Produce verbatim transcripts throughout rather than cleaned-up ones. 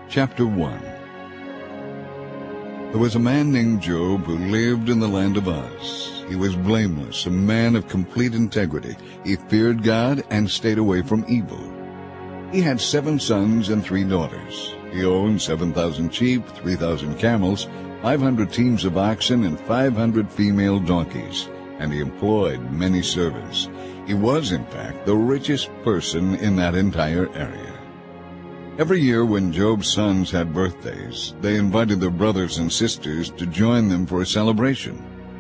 Chapter one. There was a man named Job who lived in the land of Uz. He was blameless, a man of complete integrity. He feared God and stayed away from evil. He had seven sons and three daughters. He owned seven thousand sheep, three thousand camels, five hundred teams of oxen, and five hundred female donkeys, and he employed many servants. He was, in fact, the richest person in that entire area. Every year when Job's sons had birthdays, they invited their brothers and sisters to join them for a celebration.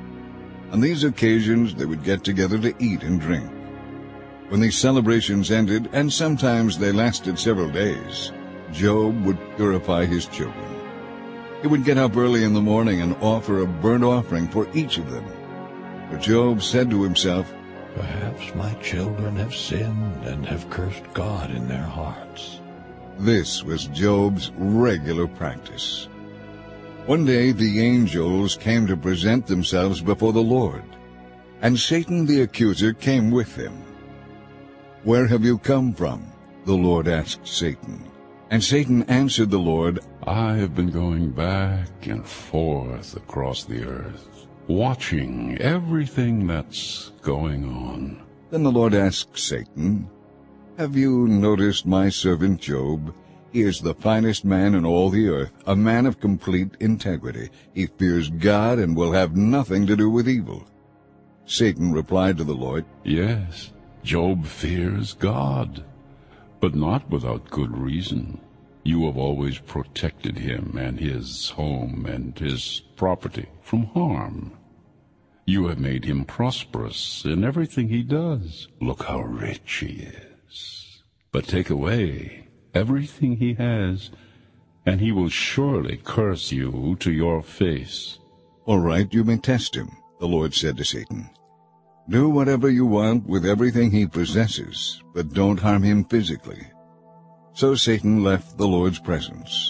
On these occasions, they would get together to eat and drink. When these celebrations ended, and sometimes they lasted several days, Job would purify his children. He would get up early in the morning and offer a burnt offering for each of them. But Job said to himself, "Perhaps my children have sinned and have cursed God in their hearts." This was Job's regular practice. One day the angels came to present themselves before the Lord, and Satan the accuser came with them. "Where have you come from?" the Lord asked Satan. And Satan answered the Lord, "I have been going back and forth across the earth, watching everything that's going on." Then the Lord asked Satan, "Have you noticed my servant Job? He is the finest man in all the earth, a man of complete integrity. He fears God and will have nothing to do with evil." Satan replied to the Lord, "Yes, Job fears God, but not without good reason. You have always protected him and his home and his property from harm. You have made him prosperous in everything he does. Look how rich he is. But take away everything he has, and he will surely curse you to your face." "All right, you may test him," the Lord said to Satan. "Do whatever you want with everything he possesses, but don't harm him physically." So Satan left the Lord's presence.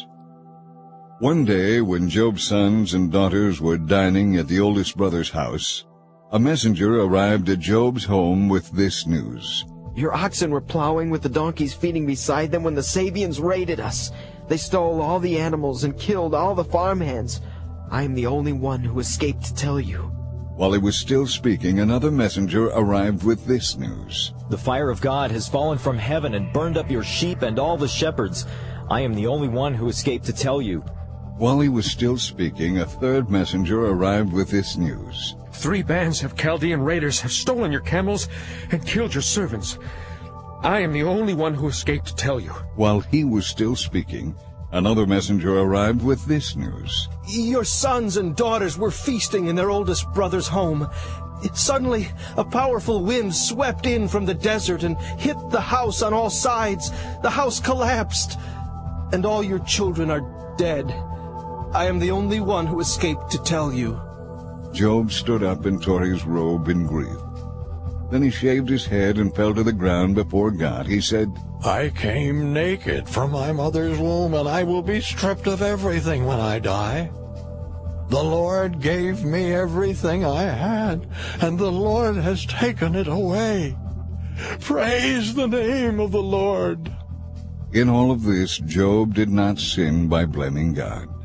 One day, when Job's sons and daughters were dining at the oldest brother's house, a messenger arrived at Job's home with this news. "Your oxen were plowing with the donkeys feeding beside them when the Sabians raided us. They stole all the animals and killed all the farmhands. I am the only one who escaped to tell you." While he was still speaking, another messenger arrived with this news. "The fire of God has fallen from heaven and burned up your sheep and all the shepherds. I am the only one who escaped to tell you." While he was still speaking, a third messenger arrived with this news. "Three bands of Chaldean raiders have stolen your camels and killed your servants. I am the only one who escaped to tell you." While he was still speaking, another messenger arrived with this news. "Your sons and daughters were feasting in their oldest brother's home. Suddenly, a powerful wind swept in from the desert and hit the house on all sides. The house collapsed, and all your children are dead. I am the only one who escaped to tell you." Job stood up and tore his robe in grief. Then he shaved his head and fell to the ground before God. He said, "I came naked from my mother's womb, and I will be stripped of everything when I die. The Lord gave me everything I had, and the Lord has taken it away. Praise the name of the Lord." In all of this, Job did not sin by blaming God.